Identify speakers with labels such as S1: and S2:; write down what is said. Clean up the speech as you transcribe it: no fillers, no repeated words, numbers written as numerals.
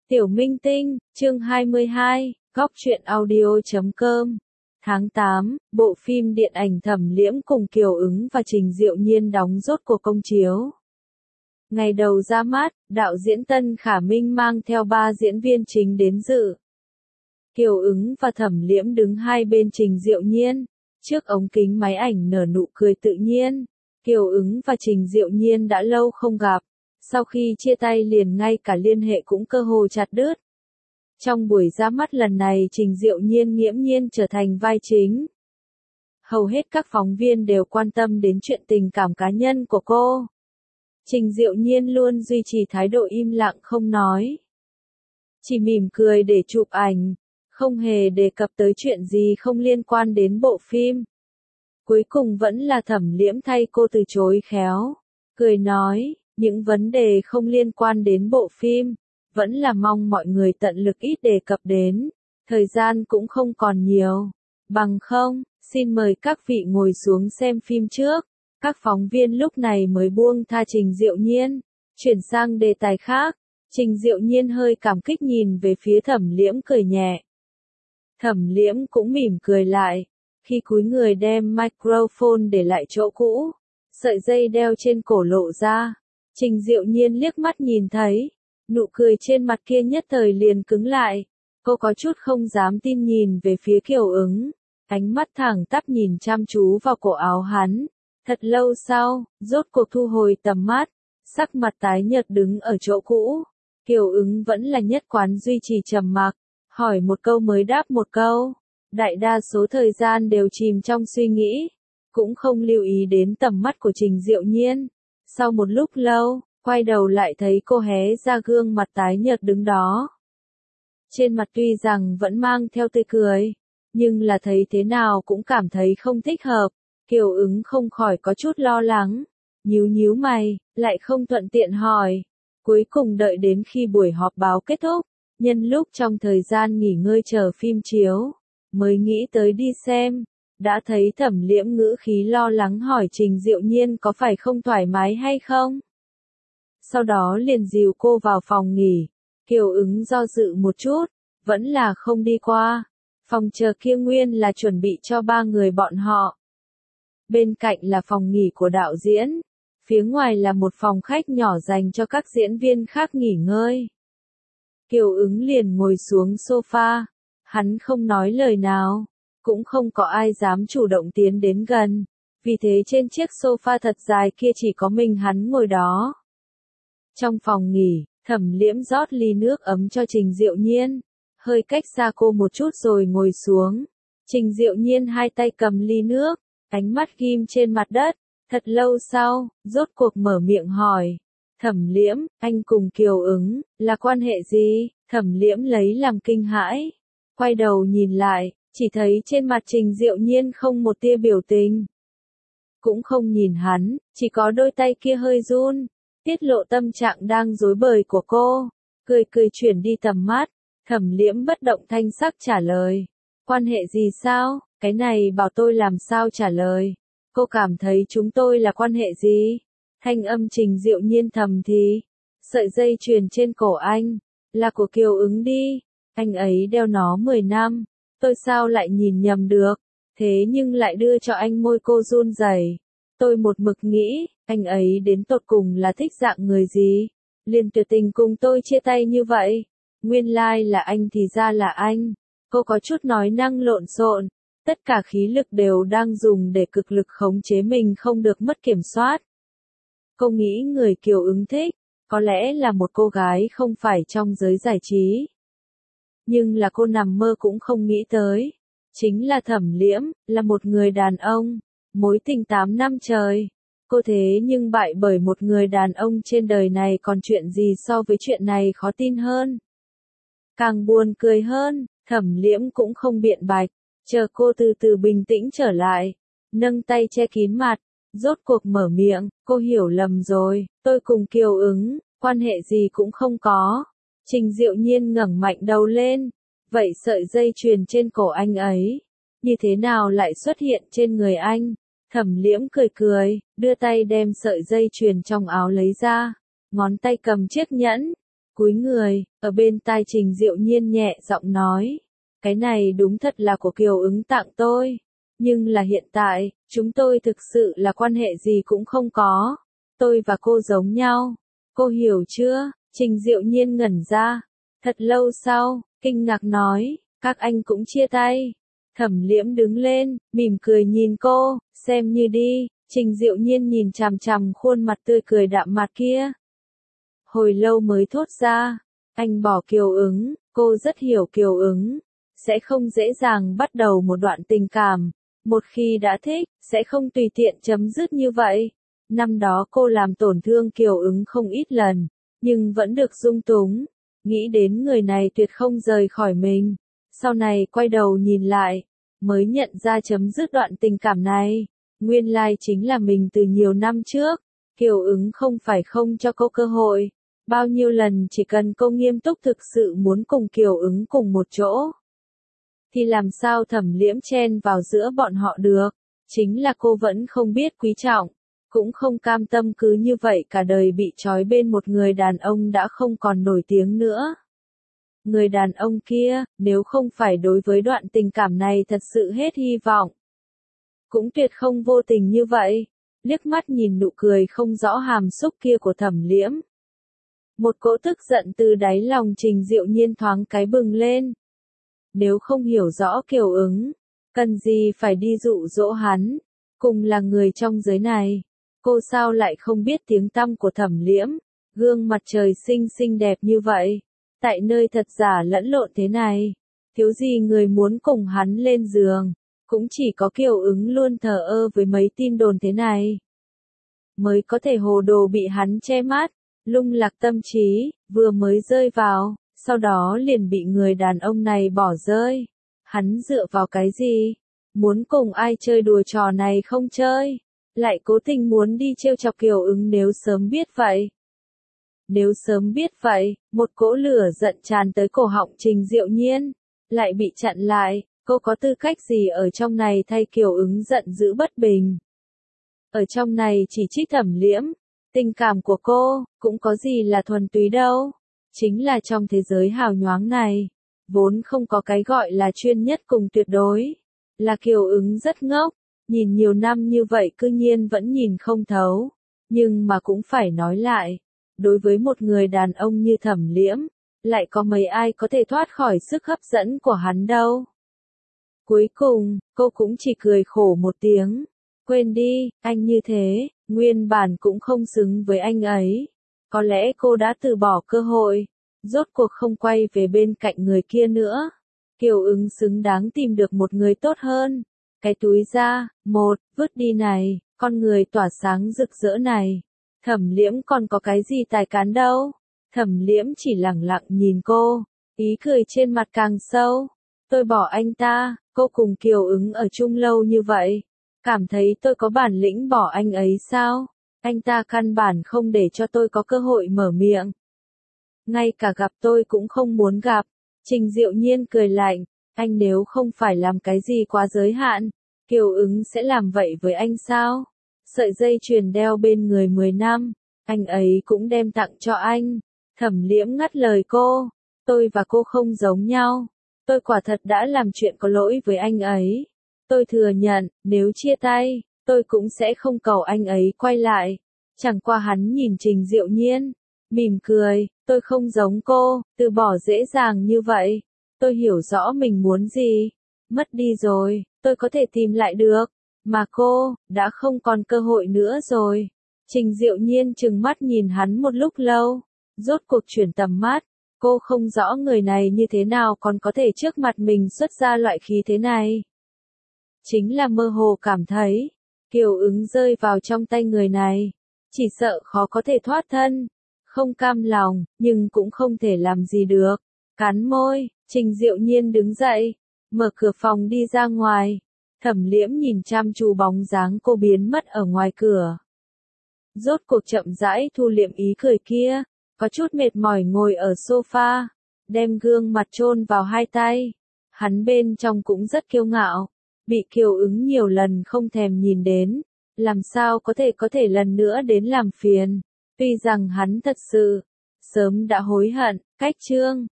S1: Tiểu Minh Tinh, chương 22, Góc truyện audio.com. Tháng 8, bộ phim điện ảnh Thẩm Liễm cùng Kiều Ứng và Trình Diệu Nhiên đóng rốt cuộc công chiếu. Ngày đầu ra mắt, đạo diễn Tân Khả Minh mang theo 3 diễn viên chính đến dự. Kiều Ứng và Thẩm Liễm đứng hai bên Trình Diệu Nhiên, trước ống kính máy ảnh nở nụ cười tự nhiên. Kiều Ứng và Trình Diệu Nhiên đã lâu không gặp, sau khi chia tay liền ngay cả liên hệ cũng cơ hồ chặt đứt. Trong buổi ra mắt lần này Trình Diệu Nhiên nghiễm nhiên trở thành vai chính. Hầu hết các phóng viên đều quan tâm đến chuyện tình cảm cá nhân của cô. Trình Diệu Nhiên luôn duy trì thái độ im lặng không nói. Chỉ mỉm cười để chụp ảnh, không hề đề cập tới chuyện gì không liên quan đến bộ phim. Cuối cùng vẫn là Thẩm Liễm thay cô từ chối khéo, cười nói, những vấn đề không liên quan đến bộ phim, vẫn là mong mọi người tận lực ít đề cập đến, thời gian cũng không còn nhiều. Bằng không, xin mời các vị ngồi xuống xem phim trước. Các phóng viên lúc này mới buông tha Trình Diệu Nhiên, chuyển sang đề tài khác. Trình Diệu Nhiên hơi cảm kích nhìn về phía Thẩm Liễm cười nhẹ. Thẩm Liễm cũng mỉm cười lại, khi cúi người đem microphone để lại chỗ cũ, sợi dây đeo trên cổ lộ ra. Trình Diệu Nhiên liếc mắt nhìn thấy, nụ cười trên mặt kia nhất thời liền cứng lại. Cô có chút không dám tin nhìn về phía Kiều Ứng, ánh mắt thẳng tắp nhìn chăm chú vào cổ áo hắn. Thật lâu sau, rốt cuộc thu hồi tầm mắt, sắc mặt tái nhợt đứng ở chỗ cũ. Kiều Ứng vẫn là nhất quán duy trì trầm mặc, hỏi một câu mới đáp một câu. Đại đa số thời gian đều chìm trong suy nghĩ, cũng không lưu ý đến tầm mắt của Trình Diệu Nhiên. Sau một lúc lâu, quay đầu lại thấy cô hé ra gương mặt tái nhợt đứng đó. Trên mặt tuy rằng vẫn mang theo tươi cười, nhưng là thấy thế nào cũng cảm thấy không thích hợp. Kiều Ứng không khỏi có chút lo lắng, nhíu mày, lại không thuận tiện hỏi. Cuối cùng đợi đến khi buổi họp báo kết thúc, nhân lúc trong thời gian nghỉ ngơi chờ phim chiếu, mới nghĩ tới đi xem. Đã thấy Thẩm Liễm ngữ khí lo lắng hỏi Trình Diệu Nhiên có phải không thoải mái hay không. Sau đó liền dìu cô vào phòng nghỉ. Kiều Ứng do dự một chút, vẫn là không đi qua. Phòng chờ kia nguyên là chuẩn bị cho 3 người bọn họ. Bên cạnh là phòng nghỉ của đạo diễn, phía ngoài là một phòng khách nhỏ dành cho các diễn viên khác nghỉ ngơi. Kiều Ứng liền ngồi xuống sofa, hắn không nói lời nào, cũng không có ai dám chủ động tiến đến gần, vì thế trên chiếc sofa thật dài kia chỉ có mình hắn ngồi đó. Trong phòng nghỉ, Thẩm Liễm rót ly nước ấm cho Trình Diệu Nhiên, hơi cách xa cô một chút rồi ngồi xuống. Trình Diệu Nhiên hai tay cầm ly nước, ánh mắt ghim trên mặt đất. Thật lâu sau, rốt cuộc mở miệng hỏi, Thẩm Liễm, anh cùng Kiều Ứng, là quan hệ gì? Thẩm Liễm lấy làm kinh hãi, quay đầu nhìn lại, chỉ thấy trên mặt Trình Diệu Nhiên không một tia biểu tình. Cũng không nhìn hắn, chỉ có đôi tay kia hơi run, tiết lộ tâm trạng đang rối bời của cô. Cười chuyển đi tầm mắt, Thẩm Liễm bất động thanh sắc trả lời, quan hệ gì sao? Cái này bảo tôi làm sao trả lời? Cô cảm thấy chúng tôi là quan hệ gì? Thanh âm Trình Diệu Nhiên thầm thì, sợi dây chuyền trên cổ anh, là của Kiều Ứng đi, anh ấy đeo nó 10 năm, tôi sao lại nhìn nhầm được, thế nhưng lại đưa cho anh. Môi cô run rẩy. Tôi một mực nghĩ, anh ấy đến tột cùng là thích dạng người gì, liền tuyệt tình cùng tôi chia tay như vậy. Nguyên lai là anh thì ra là anh. Cô có chút nói năng lộn xộn, tất cả khí lực đều đang dùng để cực lực khống chế mình không được mất kiểm soát. Cô nghĩ người Kiều Ứng thích, có lẽ là một cô gái không phải trong giới giải trí. Nhưng là cô nằm mơ cũng không nghĩ tới. Chính là Thẩm Liễm, là một người đàn ông, mối tình 8 năm trời. Cô thế nhưng bại bởi một người đàn ông trên đời này còn chuyện gì so với chuyện này khó tin hơn. Càng buồn cười hơn, Thẩm Liễm cũng không biện bạch, chờ cô từ từ bình tĩnh trở lại, nâng tay che kín mặt, rốt cuộc mở miệng, cô hiểu lầm rồi, tôi cùng Kiều Ứng, quan hệ gì cũng không có. Trình Diệu Nhiên ngẩng mạnh đầu lên, vậy sợi dây chuyền trên cổ anh ấy, như thế nào lại xuất hiện trên người anh? Thẩm Liễm cười, đưa tay đem sợi dây chuyền trong áo lấy ra, ngón tay cầm chiếc nhẫn, Cúi người, ở bên tai Trình Diệu Nhiên nhẹ giọng nói. Cái này đúng thật là của Kiều Ứng tặng tôi. Nhưng là hiện tại, chúng tôi thực sự là quan hệ gì cũng không có. Tôi và cô giống nhau. Cô hiểu chưa? Trình Diệu Nhiên ngẩn ra. Thật lâu sau, kinh ngạc nói, các anh cũng chia tay. Thẩm Liễm đứng lên, mỉm cười nhìn cô, xem như đi. Trình Diệu Nhiên nhìn chằm chằm khuôn mặt tươi cười đạm mạc kia. Hồi lâu mới thốt ra, anh bỏ Kiều Ứng, cô rất hiểu Kiều Ứng. Sẽ không dễ dàng bắt đầu một đoạn tình cảm. Một khi đã thích, sẽ không tùy tiện chấm dứt như vậy. Năm đó cô làm tổn thương Kiều Ứng không ít lần, nhưng vẫn được dung túng. Nghĩ đến người này tuyệt không rời khỏi mình. Sau này quay đầu nhìn lại, mới nhận ra chấm dứt đoạn tình cảm này. Nguyên lai chính là mình từ nhiều năm trước. Kiều Ứng không phải không cho cô cơ hội. Bao nhiêu lần chỉ cần cô nghiêm túc thực sự muốn cùng Kiều Ứng cùng một chỗ, thì làm sao Thẩm Liễm chen vào giữa bọn họ được. Chính là cô vẫn không biết quý trọng, cũng không cam tâm cứ như vậy cả đời bị trói bên một người đàn ông đã không còn nổi tiếng nữa. Người đàn ông kia, nếu không phải đối với đoạn tình cảm này thật sự hết hy vọng, cũng tuyệt không vô tình như vậy. Liếc mắt nhìn nụ cười không rõ hàm xúc kia của Thẩm Liễm, một cỗ tức giận từ đáy lòng Trình Diệu Nhiên thoáng cái bừng lên. Nếu không hiểu rõ Kiều Ứng, cần gì phải đi dụ dỗ hắn, cùng là người trong giới này. Cô sao lại không biết tiếng tăm của Thẩm Liễm, gương mặt trời xinh xinh đẹp như vậy, tại nơi thật giả lẫn lộn thế này, thiếu gì người muốn cùng hắn lên giường, cũng chỉ có Kiều Ứng luôn thờ ơ với mấy tin đồn thế này, mới có thể hồ đồ bị hắn che mắt, lung lạc tâm trí, vừa mới rơi vào, sau đó liền bị người đàn ông này bỏ rơi. Hắn dựa vào cái gì? Muốn cùng ai chơi đùa trò này không chơi? Lại cố tình muốn đi trêu chọc Kiều Ứng. Nếu sớm biết vậy. Nếu sớm biết vậy, một cỗ lửa giận tràn tới cổ họng Trình Diệu Nhiên, lại bị chặn lại. Cô có tư cách gì ở trong này thay Kiều Ứng giận dữ bất bình? Ở trong này chỉ trích Thẩm Liễm. Tình cảm của cô, cũng có gì là thuần túy đâu. Chính là trong thế giới hào nhoáng này, vốn không có cái gọi là chuyên nhất cùng tuyệt đối. Là Kiều Ứng rất ngốc, nhìn nhiều năm như vậy cư nhiên vẫn nhìn không thấu. Nhưng mà cũng phải nói lại, đối với một người đàn ông như Thẩm Liễm, lại có mấy ai có thể thoát khỏi sức hấp dẫn của hắn đâu. Cuối cùng, cô cũng chỉ cười khổ một tiếng. Quên đi, anh như thế, nguyên bản cũng không xứng với anh ấy. Có lẽ cô đã từ bỏ cơ hội, rốt cuộc không quay về bên cạnh người kia nữa. Kiều Ứng xứng đáng tìm được một người tốt hơn. Cái túi da, vứt đi này, con người tỏa sáng rực rỡ này. Thẩm Liễm còn có cái gì tài cán đâu. Thẩm Liễm chỉ lẳng lặng nhìn cô, ý cười trên mặt càng sâu. Tôi bỏ anh ta, cô cùng Kiều Ứng ở chung lâu như vậy. Cảm thấy tôi có bản lĩnh bỏ anh ấy sao? Anh ta căn bản không để cho tôi có cơ hội mở miệng. Ngay cả gặp tôi cũng không muốn gặp. Trình Diệu Nhiên cười lạnh, anh nếu không phải làm cái gì quá giới hạn, Kiều Ứng sẽ làm vậy với anh sao? Sợi dây chuyền đeo bên người 10 năm, anh ấy cũng đem tặng cho anh. Thẩm Liễm ngắt lời cô, tôi và cô không giống nhau. Tôi quả thật đã làm chuyện có lỗi với anh ấy. Tôi thừa nhận, nếu chia tay, tôi cũng sẽ không cầu anh ấy quay lại. Chẳng qua hắn nhìn Trình Diệu Nhiên, mỉm cười, tôi không giống cô, từ bỏ dễ dàng như vậy. Tôi hiểu rõ mình muốn gì. Mất đi rồi, tôi có thể tìm lại được. Mà cô, đã không còn cơ hội nữa rồi. Trình Diệu Nhiên trừng mắt nhìn hắn một lúc lâu. Rốt cuộc chuyển tầm mắt. Cô không rõ người này như thế nào còn có thể trước mặt mình xuất ra loại khí thế này. Chính là mơ hồ cảm thấy, Kiều Ứng rơi vào trong tay người này, chỉ sợ khó có thể thoát thân, không cam lòng, nhưng cũng không thể làm gì được. Cắn môi, Trình Diệu Nhiên đứng dậy, mở cửa phòng đi ra ngoài. Thẩm Liễm nhìn chăm chú bóng dáng cô biến mất ở ngoài cửa. Rốt cuộc chậm rãi thu liệm ý cười kia, có chút mệt mỏi ngồi ở sofa, đem gương mặt chôn vào hai tay. Hắn bên trong cũng rất kiêu ngạo. Bị Kiều Ứng nhiều lần không thèm nhìn đến, làm sao có thể lần nữa đến làm phiền. Tuy rằng hắn thật sự sớm đã hối hận. Cách chương